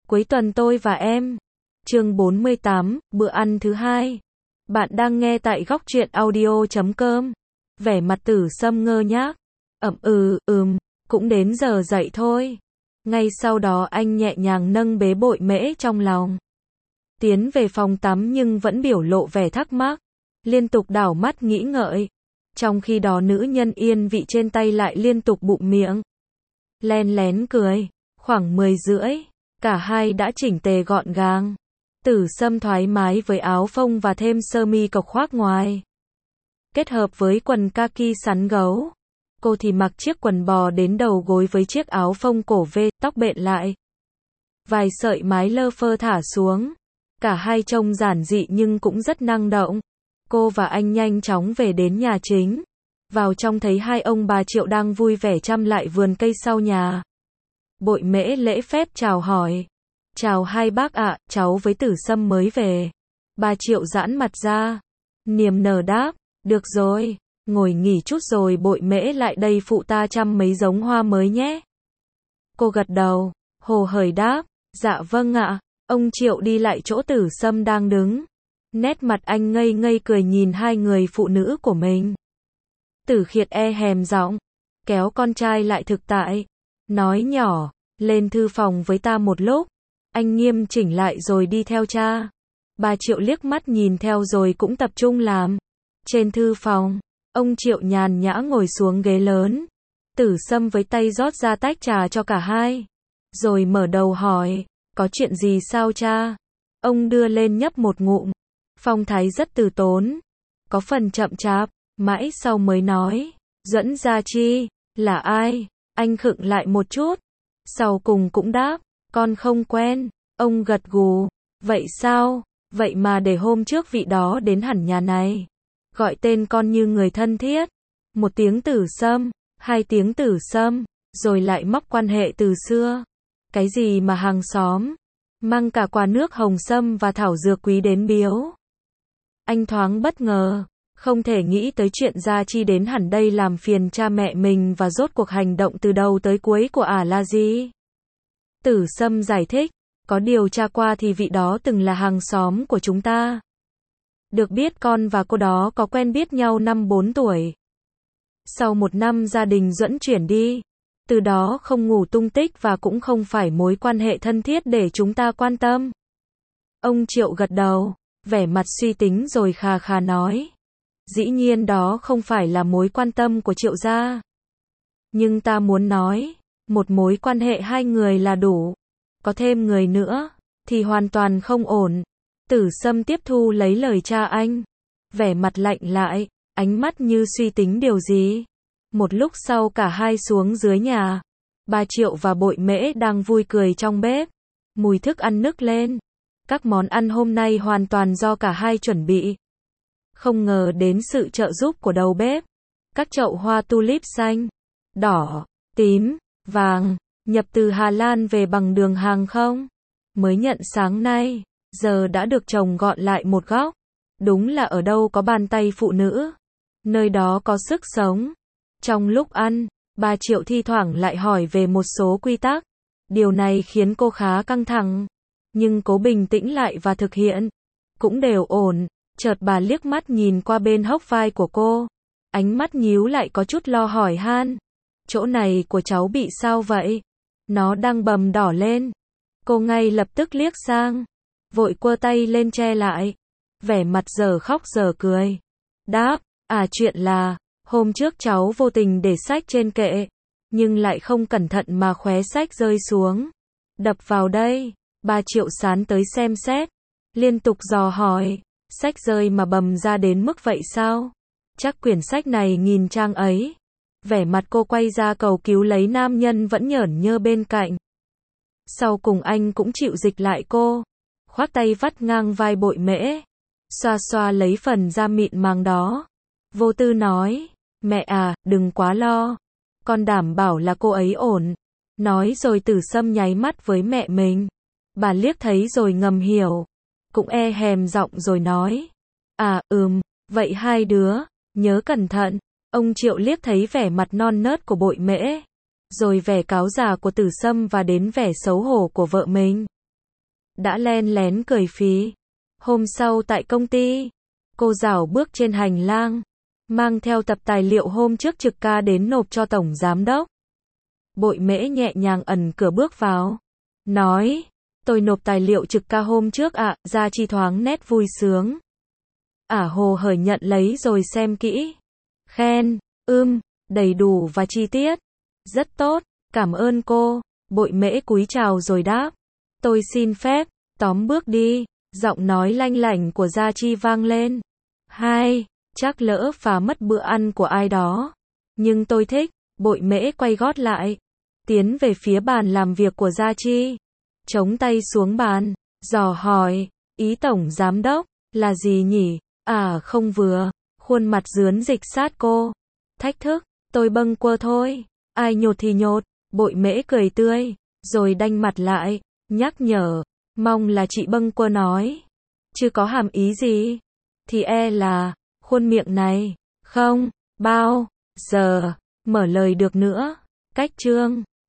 Cuối tuần tôi và em. Chương 48, bữa ăn thứ hai. Bạn đang nghe tại góc truyện audio.com. Vẻ mặt Tử Sâm ngơ ngác. Cũng đến giờ dậy thôi. Ngay sau đó anh nhẹ nhàng nâng bế bội mễ trong lòng. Tiến về phòng tắm nhưng vẫn biểu lộ vẻ thắc mắc. Liên tục đảo mắt nghĩ ngợi. Trong khi đó nữ nhân yên vị trên tay lại liên tục bụm miệng. Len lén cười. Khoảng 10 rưỡi. Cả hai đã chỉnh tề gọn gàng. Tử Sâm thoải mái với áo phông và thêm sơ mi cộc khoác ngoài. Kết hợp với quần kaki sắn gấu. Cô thì mặc chiếc quần bò đến đầu gối với chiếc áo phông cổ V, tóc bện lại. Vài sợi mái lơ phơ thả xuống. Cả hai trông giản dị nhưng cũng rất năng động. Cô và anh nhanh chóng về đến nhà chính. Vào trong thấy hai ông bà Triệu đang vui vẻ chăm lại vườn cây sau nhà. Bội mễ lễ phép chào hỏi. Chào hai bác ạ, cháu với Tử Sâm mới về. Bà Triệu giãn mặt ra. Niềm nở đáp, được rồi, ngồi nghỉ chút rồi bội mễ lại đây phụ ta chăm mấy giống hoa mới nhé. Cô gật đầu, hồ hởi đáp, dạ vâng ạ. Ông Triệu đi lại chỗ Tử Sâm đang đứng. Nét mặt anh ngây ngây cười nhìn hai người phụ nữ của mình. Tử Khiết hèm giọng, kéo con trai lại thực tại. Nói nhỏ, lên thư phòng với ta một lúc. Anh nghiêm chỉnh lại rồi đi theo cha. Bà Triệu liếc mắt nhìn theo rồi cũng tập trung làm. Trên thư phòng, ông Triệu nhàn nhã ngồi xuống ghế lớn. Tử Sâm với tay rót ra tách trà cho cả hai. Rồi mở đầu hỏi, có chuyện gì sao cha? Ông đưa lên nhấp một ngụm. Phong thái rất từ tốn. Có phần chậm chạp, mãi sau mới nói, Duẫn Gia Chi, là ai? Anh khựng lại một chút. Sau cùng cũng đáp, con không quen. Ông gật gù, vậy sao? Vậy mà để hôm trước vị đó đến hẳn nhà này. Gọi tên con như người thân thiết. Một tiếng Tử Sâm, hai tiếng Tử Sâm, rồi lại móc quan hệ từ xưa. Cái gì mà hàng xóm, mang cả quà nước hồng sâm và thảo dược quý đến biếu. Anh thoáng bất ngờ, không thể nghĩ tới chuyện Gia Chi đến hẳn đây làm phiền cha mẹ mình và rốt cuộc hành động từ đầu tới cuối của ả là gì. Tử Sâm giải thích, có điều tra qua thì vị đó từng là hàng xóm của chúng ta. Được biết con và cô đó có quen biết nhau năm 4 tuổi. Sau 1 năm gia đình Duẫn chuyển đi. Từ đó không ngủ tung tích và cũng không phải mối quan hệ thân thiết để chúng ta quan tâm. Ông Triệu gật đầu, vẻ mặt suy tính rồi khà khà nói. Dĩ nhiên đó không phải là mối quan tâm của Triệu gia. Nhưng ta muốn nói, một mối quan hệ hai người là đủ. Có thêm người nữa, thì hoàn toàn không ổn. Tử Sâm tiếp thu lấy lời cha anh. Vẻ mặt lạnh lại, ánh mắt như suy tính điều gì. Một lúc sau cả hai xuống dưới nhà. Bà Triệu và bội mễ đang vui cười trong bếp. Mùi thức ăn nức lên. Các món ăn hôm nay hoàn toàn do cả hai chuẩn bị. Không ngờ đến sự trợ giúp của đầu bếp. Các chậu hoa tulip xanh, đỏ, tím, vàng, nhập từ Hà Lan về bằng đường hàng không. Mới nhận sáng nay, giờ đã được trồng gọn lại một góc. Đúng là ở đâu có bàn tay phụ nữ, nơi đó có sức sống. Trong lúc ăn, bà Triệu thi thoảng lại hỏi về một số quy tắc. Điều này khiến cô khá căng thẳng. Nhưng cố bình tĩnh lại và thực hiện. Cũng đều ổn. Chợt bà liếc mắt nhìn qua bên hốc vai của cô. Ánh mắt nhíu lại có chút lo hỏi han. Chỗ này của cháu bị sao vậy? Nó đang bầm đỏ lên. Cô ngay lập tức liếc sang. Vội quơ tay lên che lại. Vẻ mặt giờ khóc giờ cười. Đáp, chuyện là, hôm trước cháu vô tình để sách trên kệ. Nhưng lại không cẩn thận mà khóe sách rơi xuống. Đập vào đây. Bà Triệu sán tới xem xét. Liên tục dò hỏi. Sách rơi mà bầm ra đến mức vậy sao? Chắc quyển sách này nghìn trang ấy. Vẻ mặt cô quay ra cầu cứu lấy nam nhân vẫn nhởn nhơ bên cạnh. Sau cùng anh cũng chịu dịch lại cô. Khoác tay vắt ngang vai bội mễ. Xoa xoa lấy phần da mịn màng đó. Vô tư nói. Mẹ đừng quá lo. Con đảm bảo là cô ấy ổn. Nói rồi Tử Sâm nháy mắt với mẹ mình. Bà liếc thấy rồi ngầm hiểu. Cũng hèm giọng rồi nói. Vậy hai đứa, nhớ cẩn thận. Ông Triệu liếc thấy vẻ mặt non nớt của bội mễ. Rồi vẻ cáo già của Tử Sâm và đến vẻ xấu hổ của vợ mình. đã len lén cười phí. Hôm sau tại công ty, cô rảo bước trên hành lang, mang theo tập tài liệu hôm trước trực ca đến nộp cho tổng giám đốc. Bội Mễ nhẹ nhàng ẩn cửa bước vào, nói, tôi nộp tài liệu trực ca hôm trước ạ. Gia Chi thoáng nét vui sướng. Hồ hởi nhận lấy rồi xem kỹ. Khen, đầy đủ và chi tiết. Rất tốt, cảm ơn cô. Bội Mễ cúi chào rồi đáp. Tôi xin phép, tóm bước đi. Giọng nói lanh lảnh của Gia Chi vang lên. Chắc lỡ phá mất bữa ăn của ai đó. Nhưng tôi thích. Bội Mễ quay gót lại, tiến về phía bàn làm việc của Gia Chi. Chống tay xuống bàn, dò hỏi, ý tổng giám đốc, là gì nhỉ? Không vừa. Khuôn mặt rướn dịch sát cô. Thách thức, tôi bâng quơ thôi. Ai nhột thì nhột. Bội Mễ cười tươi, rồi đanh mặt lại, nhắc nhở, mong là chị bâng quơ nói. Chứ có hàm ý gì? Thì là, khuôn miệng này, không, bao giờ, mở lời được nữa. Cách chương